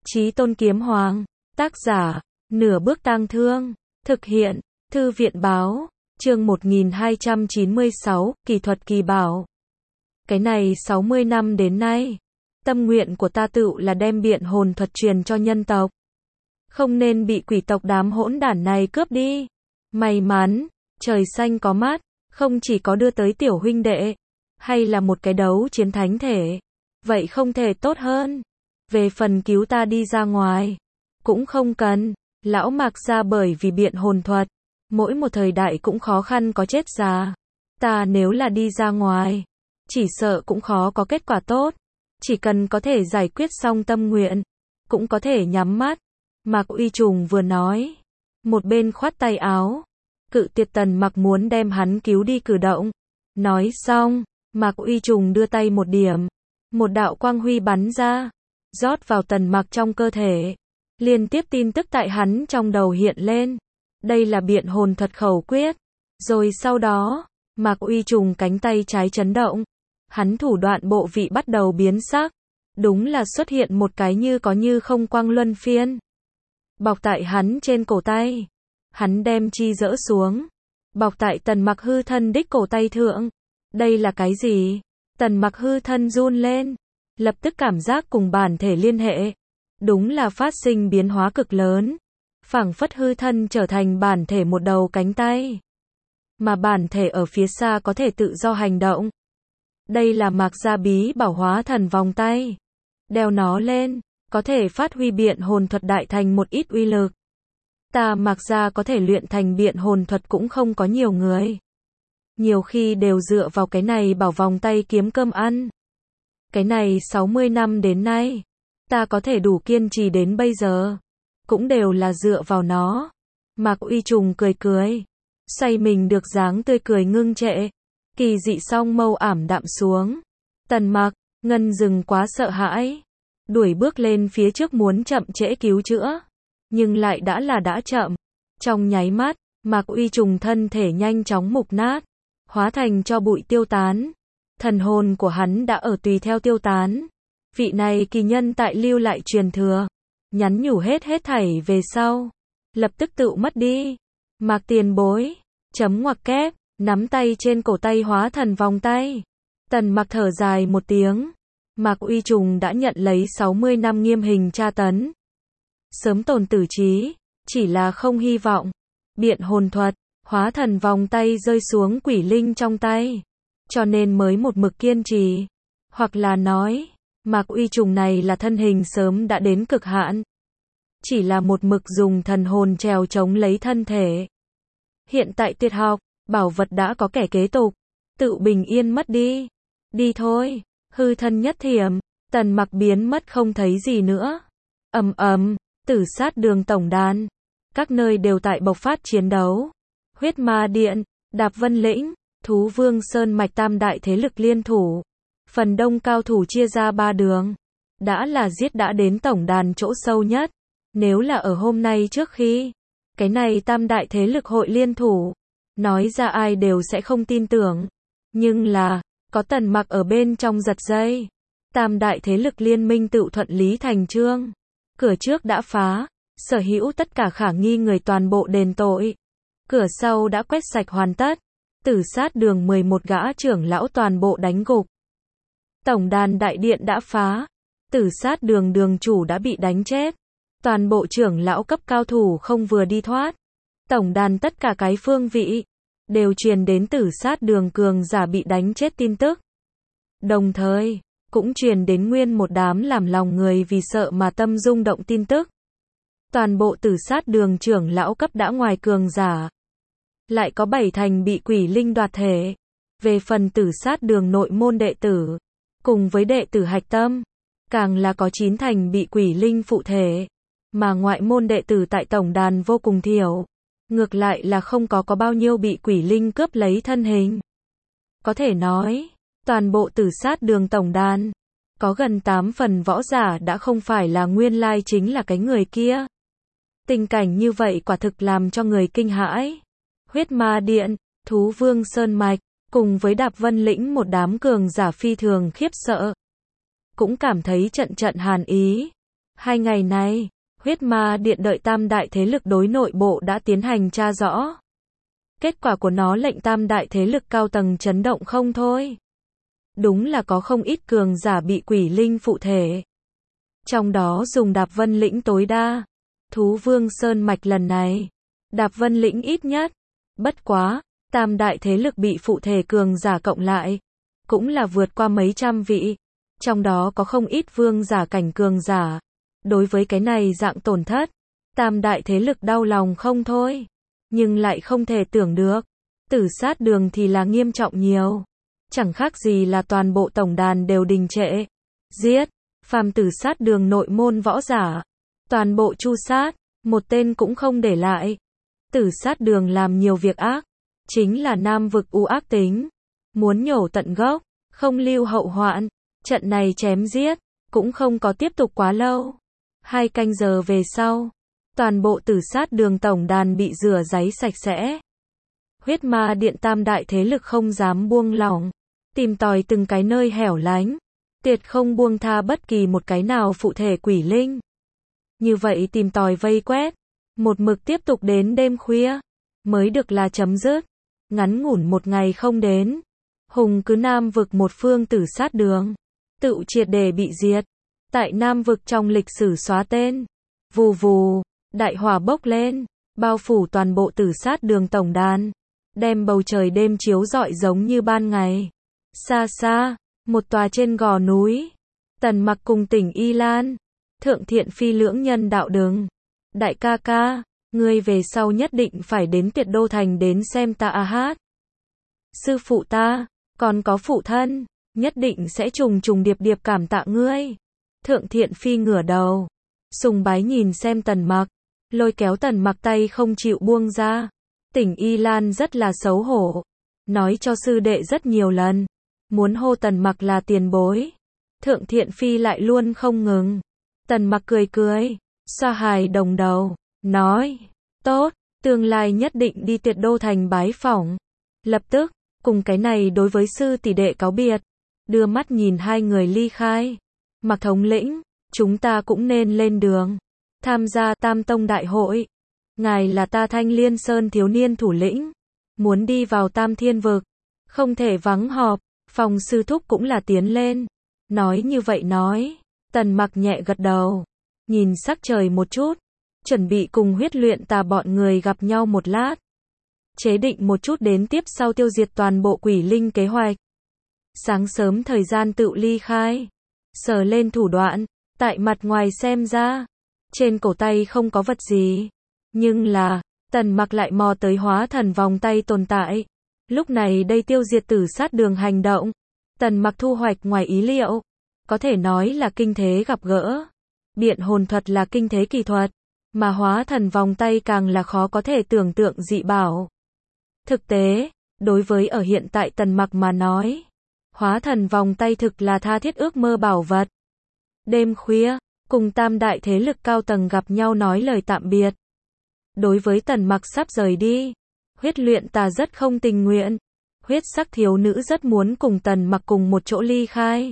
Chí Tôn Kiếm Hoàng, tác giả, Nửa Bước Tang Thương, thực hiện, Thư viện báo, chương 1296, Kỳ thuật kỳ bảo. Cái này 60 năm đến nay, tâm nguyện của ta tựu là đem biện hồn thuật truyền cho nhân tộc. Không nên bị quỷ tộc đám hỗn đản này cướp đi. May mắn, trời xanh có mắt, không chỉ có đưa tới tiểu huynh đệ, hay là một cái đấu chiến thánh thể. Vậy không thể tốt hơn. Về phần cứu ta đi ra ngoài, cũng không cần. Lão Mạc gia bởi vì biện hồn thuật, mỗi một thời đại cũng khó khăn có chết già. Ta nếu là đi ra ngoài, chỉ sợ cũng khó có kết quả tốt. Chỉ cần có thể giải quyết xong tâm nguyện, cũng có thể nhắm mắt. Mạc Uy Trùng vừa nói, một bên khoát tay áo, cự tuyệt Tần Mặc muốn đem hắn cứu đi cử động. Nói xong, Mạc Uy Trùng đưa tay một điểm, một đạo quang huy bắn ra, rót vào Tần Mặc trong cơ thể. Liên tiếp tin tức tại hắn trong đầu hiện lên. Đây là biện hồn thuật khẩu quyết. Rồi sau đó, Mạc Uy Trùng cánh tay trái chấn động. Hắn thủ đoạn bộ vị bắt đầu biến sắc. Đúng là xuất hiện một cái như có như không quang luân phiên. Bọc tại hắn trên cổ tay. Hắn đem chi dỡ xuống. Bọc tại Tần Mặc hư thân đích cổ tay thượng. Đây là cái gì? Tần Mặc hư thân run lên. Lập tức cảm giác cùng bản thể liên hệ. Đúng là phát sinh biến hóa cực lớn. Phảng phất hư thân trở thành bản thể một đầu cánh tay. Mà bản thể ở phía xa có thể tự do hành động. Đây là Mạc gia bí bảo hóa thần vòng tay. Đeo nó lên, có thể phát huy biện hồn thuật đại thành một ít uy lực. Ta Mạc gia có thể luyện thành biện hồn thuật cũng không có nhiều người. Nhiều khi đều dựa vào cái này bảo vòng tay kiếm cơm ăn. Cái này 60 năm đến nay, ta có thể đủ kiên trì đến bây giờ, cũng đều là dựa vào nó. Mạc Uy Trùng cười cười, say mình được dáng tươi cười ngưng trệ, kỳ dị song mâu ảm đạm xuống. Tần Mặc, Ngân Dừng quá sợ hãi, đuổi bước lên phía trước muốn chậm trễ cứu chữa, nhưng lại đã chậm. Trong nháy mắt, Mạc Uy Trùng thân thể nhanh chóng mục nát, hóa thành cho bụi tiêu tán. Thần hồn của hắn đã ở tùy theo tiêu tán. Vị này kỳ nhân tại lưu lại truyền thừa, nhắn nhủ hết thảy về sau, lập tức tự mất đi. Mạc tiền bối, chấm ngoặc kép, nắm tay trên cổ tay hóa thần vòng tay. Tần Mặc thở dài một tiếng. Mạc Uy Trùng đã nhận lấy 60 năm nghiêm hình tra tấn. Sớm tồn tử trí, chỉ là không hy vọng. Biện hồn thuật, hóa thần vòng tay rơi xuống quỷ linh trong tay. Cho nên mới một mực kiên trì. Hoặc là nói, Mạc Uy Trùng này là thân hình sớm đã đến cực hạn. Chỉ là một mực dùng thần hồn trèo chống lấy thân thể. Hiện tại tuyệt học, bảo vật đã có kẻ kế tục. Tự bình yên mất đi. Đi thôi, hư thân nhất thiểm, Tần Mặc biến mất không thấy gì nữa. Tử sát đường tổng đàn. Các nơi đều tại bộc phát chiến đấu. Huyết Ma Điện, Đạp Vân Lĩnh, Thú Vương Sơn Mạch tam đại thế lực liên thủ. Phần đông cao thủ chia ra 3 đường. Đã là giết đã đến tổng đàn chỗ sâu nhất. Nếu là ở hôm nay trước khi cái này tam đại thế lực hội liên thủ, nói ra ai đều sẽ không tin tưởng. Nhưng là, có Tần Mặc ở bên trong giật dây. Tam đại thế lực liên minh tự thuận lý thành chương. Cửa trước đã phá, sở hữu tất cả khả nghi người toàn bộ đền tội. Cửa sau đã quét sạch hoàn tất. Tử sát đường 11 gã trưởng lão toàn bộ đánh gục. Tổng đàn đại điện đã phá. Tử sát đường đường chủ đã bị đánh chết. Toàn bộ trưởng lão cấp cao thủ không vừa đi thoát. Tổng đàn tất cả cái phương vị đều truyền đến tử sát đường cường giả bị đánh chết tin tức. Đồng thời, cũng truyền đến nguyên một đám làm lòng người vì sợ mà tâm rung động tin tức. Toàn bộ tử sát đường trưởng lão cấp đã ngoài cường giả. Lại có 7 thành bị quỷ linh đoạt thể. Về phần tử sát đường nội môn đệ tử, cùng với đệ tử hạch tâm, càng là có 9 thành bị quỷ linh phụ thể. Mà ngoại môn đệ tử tại tổng đàn vô cùng thiểu. Ngược lại là không có bao nhiêu bị quỷ linh cướp lấy thân hình. Có thể nói, toàn bộ tử sát đường tổng đàn, có gần 8 phần võ giả đã không phải là nguyên lai chính là cái người kia. Tình cảnh như vậy quả thực làm cho người kinh hãi. Huyết Ma Điện, Thú Vương Sơn Mạch, cùng với Đạp Vân Lĩnh một đám cường giả phi thường khiếp sợ. Cũng cảm thấy trận hàn ý. 2 ngày này, huyết ma điện đợi tam đại thế lực đối nội bộ đã tiến hành tra rõ. Kết quả của nó lệnh tam đại thế lực cao tầng chấn động không thôi. Đúng là có không ít cường giả bị quỷ linh phụ thể. Trong đó dùng Đạp Vân Lĩnh tối đa. Thú Vương Sơn Mạch lần này, Đạp Vân Lĩnh ít nhất. Bất quá, tam đại thế lực bị phụ thể cường giả cộng lại, cũng là vượt qua mấy trăm vị. Trong đó có không ít vương giả cảnh cường giả. Đối với cái này dạng tổn thất, tam đại thế lực đau lòng không thôi. Nhưng lại không thể tưởng được, Tử Sát Đường thì là nghiêm trọng nhiều. Chẳng khác gì là toàn bộ tổng đàn đều đình trệ. Giết, phàm Tử Sát Đường nội môn võ giả. Toàn bộ chu sát, một tên cũng không để lại. Tử Sát Đường làm nhiều việc ác. Chính là Nam vực u ác tính. Muốn nhổ tận gốc, không lưu hậu hoạn. Trận này chém giết, cũng không có tiếp tục quá lâu. 2 canh giờ về sau, toàn bộ Tử Sát Đường tổng đàn bị rửa ráy sạch sẽ. Huyết ma điện tam đại thế lực không dám buông lỏng, tìm tòi từng cái nơi hẻo lánh, tuyệt không buông tha bất kỳ một cái nào phụ thể quỷ linh. Như vậy tìm tòi vây quét, một mực tiếp tục đến đêm khuya, mới được là chấm dứt. Ngắn ngủn 1 ngày không đến, hùng cứ Nam vực một phương Tử Sát Đường, tự triệt để bị diệt. Tại Nam vực trong lịch sử xóa tên, vù vù, đại hỏa bốc lên, bao phủ toàn bộ Tử Sát Đường tổng đàn, đem bầu trời đêm chiếu rọi giống như ban ngày. Xa xa, một tòa trên gò núi, Tần Mặc cùng Tỉnh Y Lan, Thượng Thiện Phi lưỡng nhân đạo đứng. Đại ca ca, ngươi về sau nhất định phải đến Tuyệt Đô Thành đến xem ta hát. Sư phụ ta, còn có phụ thân, nhất định sẽ trùng trùng điệp điệp cảm tạ ngươi. Thượng Thiện Phi ngửa đầu, sùng bái nhìn xem Tần Mặc, lôi kéo Tần Mặc tay không chịu buông ra. Tỉnh Y Lan rất là xấu hổ, nói cho sư đệ rất nhiều lần, muốn hô Tần Mặc là tiền bối. Thượng Thiện Phi lại luôn không ngừng. Tần Mặc cười cười, xoa hài đồng đầu, nói, tốt, tương lai nhất định đi Tuyệt Đô Thành bái phỏng. Lập tức, cùng cái này đối với sư tỷ đệ cáo biệt, đưa mắt nhìn 2 người ly khai. Mặc thống lĩnh, chúng ta cũng nên lên đường, tham gia Tam Tông Đại hội. Ngài là ta Thanh Liên Sơn thiếu niên thủ lĩnh, muốn đi vào Tam Thiên Vực, không thể vắng họp. Phong sư thúc cũng là tiến lên. Nói như vậy nói, Tần Mặc nhẹ gật đầu, nhìn sắc trời một chút, chuẩn bị cùng Huyết Luyện Tà bọn người gặp nhau một lát, chế định một chút đến tiếp sau tiêu diệt toàn bộ quỷ linh kế hoạch. Sáng sớm thời gian tự ly khai, sờ lên thủ đoạn, tại mặt ngoài xem ra, trên cổ tay không có vật gì, nhưng là, Tần Mặc lại mò tới hóa thần vòng tay tồn tại. Lúc này đây tiêu diệt Tử Sát Đường hành động, Tần Mặc thu hoạch ngoài ý liệu, có thể nói là kinh thế gặp gỡ. Biện hồn thuật là kinh thế kỳ thuật, mà hóa thần vòng tay càng là khó có thể tưởng tượng dị bảo. Thực tế, đối với ở hiện tại Tần Mặc mà nói, hóa thần vòng tay thực là tha thiết ước mơ bảo vật. Đêm khuya, cùng tam đại thế lực cao tầng gặp nhau nói lời tạm biệt. Đối với Tần Mặc sắp rời đi, Huyết Luyện Tà rất không tình nguyện. Huyết sắc thiếu nữ rất muốn cùng Tần Mặc cùng một chỗ ly khai,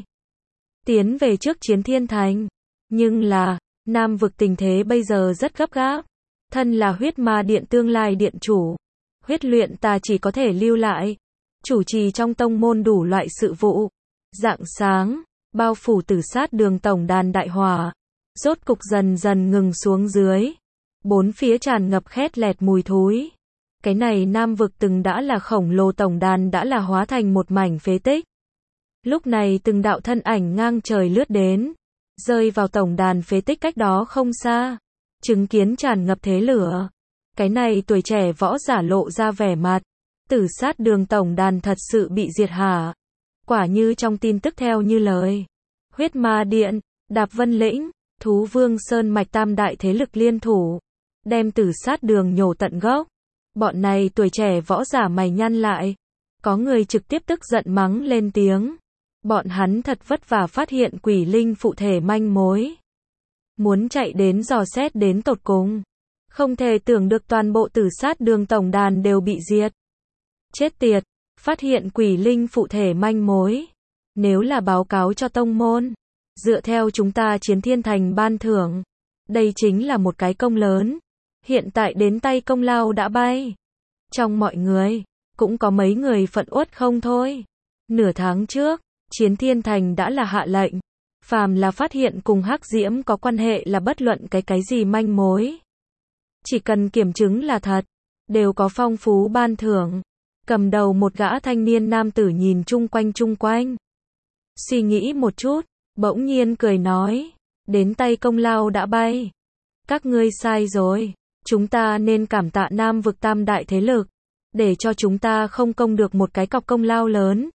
tiến về trước Chiến Thiên Thành. Nhưng là, Nam vực tình thế bây giờ rất gấp gáp. Thân là Huyết Ma Điện tương lai điện chủ, Huyết Luyện Tà chỉ có thể lưu lại, chủ trì trong tông môn đủ loại sự vụ. Rạng sáng, bao phủ Tử Sát Đường tổng đàn đại hỏa, rốt cục dần dần ngừng xuống dưới. 4 phía tràn ngập khét lẹt mùi thối. Cái này Nam vực từng đã là khổng lồ tổng đàn đã là hóa thành một mảnh phế tích. Lúc này từng đạo thân ảnh ngang trời lướt đến, rơi vào tổng đàn phế tích cách đó không xa, chứng kiến tràn ngập thế lửa. Cái này tuổi trẻ võ giả lộ ra vẻ mặt, Tử Sát Đường tổng đàn thật sự bị diệt hả? Quả như trong tin tức theo như lời, Huyết Ma Điện, Đạp Vân Lĩnh, Thú Vương Sơn Mạch tam đại thế lực liên thủ, đem Tử Sát Đường nhổ tận gốc. Bọn này tuổi trẻ võ giả mày nhăn lại, có người trực tiếp tức giận mắng lên tiếng. Bọn hắn thật vất vả phát hiện quỷ linh phụ thể manh mối, muốn chạy đến dò xét đến tột cùng. Không thể tưởng được toàn bộ Tử Sát Đường tổng đàn đều bị diệt. Chết tiệt, phát hiện quỷ linh phụ thể manh mối. Nếu là báo cáo cho tông môn, Dựa theo chúng ta Chiến Thiên Thành ban thưởng, đây chính là một cái công lớn. Hiện tại đến tay công lao đã bay. Trong mọi người, cũng có mấy người phẫn uất không thôi. Nửa tháng trước, Chiến Thiên Thành đã là hạ lệnh. Phàm là phát hiện cùng Hắc Diễm có quan hệ là bất luận cái gì manh mối. Chỉ cần kiểm chứng là thật, đều có phong phú ban thưởng. Cầm đầu một gã thanh niên nam tử nhìn chung quanh. Suy nghĩ một chút, bỗng nhiên cười nói, đến tay công lao đã bay. Các ngươi sai rồi, chúng ta nên cảm tạ Nam vực tam đại thế lực, để cho chúng ta không công được một cái cọc công lao lớn.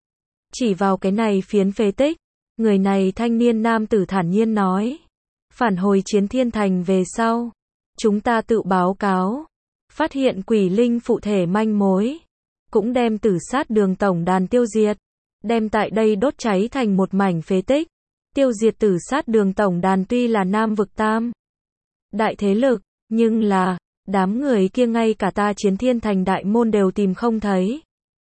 Chỉ vào cái này phiến phế tích, người này thanh niên nam tử thản nhiên nói, phản hồi Chiến Thiên Thành về sau, chúng ta tự báo cáo, phát hiện quỷ linh phụ thể manh mối, cũng đem Tử Sát Đường tổng đàn tiêu diệt, đem tại đây đốt cháy thành một mảnh phế tích. Tiêu diệt Tử Sát Đường tổng đàn tuy là Nam vực tam đại thế lực, nhưng là, đám người kia ngay cả ta Chiến Thiên Thành đại môn đều tìm không thấy.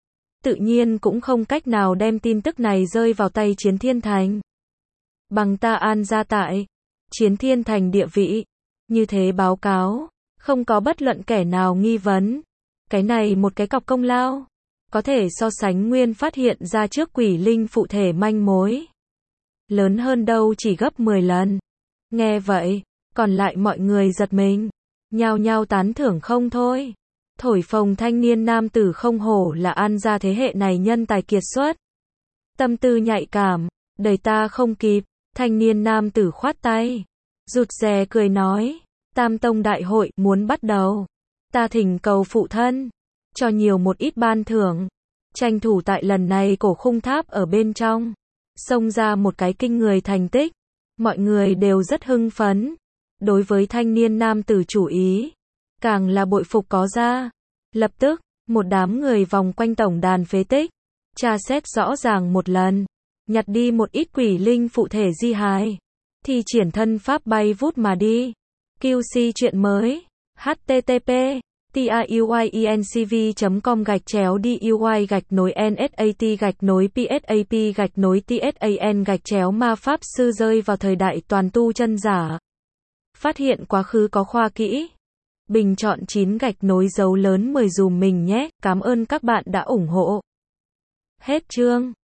Tự nhiên cũng không cách nào đem tin tức này rơi vào tay Chiến Thiên Thành. Bằng ta An gia tại Chiến Thiên Thành địa vị, như thế báo cáo, không có bất luận kẻ nào nghi vấn. Cái này một cái cọc công lao, có thể so sánh nguyên phát hiện ra trước quỷ linh phụ thể manh mối. Lớn hơn đâu chỉ gấp 10 lần. Nghe vậy, còn lại mọi người giật mình, nhao nhao tán thưởng không thôi. Thổi phồng thanh niên nam tử không hổ là An gia thế hệ này nhân tài kiệt xuất. Tâm tư nhạy cảm, đời ta không kịp, thanh niên nam tử khoát tay, rụt rè cười nói, Tam Tông đại hội muốn bắt đầu. Ta thỉnh cầu phụ thân, cho nhiều một ít ban thưởng, tranh thủ tại lần này cổ khung tháp ở bên trong, xông ra một cái kinh người thành tích. Mọi người đều rất hưng phấn, đối với thanh niên nam tử chủ ý, càng là bội phục có ra. Lập tức, một đám người vòng quanh tổng đàn phế tích, tra xét rõ ràng một lần, nhặt đi một ít quỷ linh phụ thể di hài, thi triển thân pháp bay vút mà đi. QC chuyện mới, http tiuy.com/DUI/NSAT/PSAP/TSAN-ma pháp sư rơi vào thời đại toàn tu chân giả. Phát hiện quá khứ có khoa kỹ. Bình chọn 9 gạch nối dấu lớn 10 dùm mình nhé. Cảm ơn các bạn đã ủng hộ. Hết chương.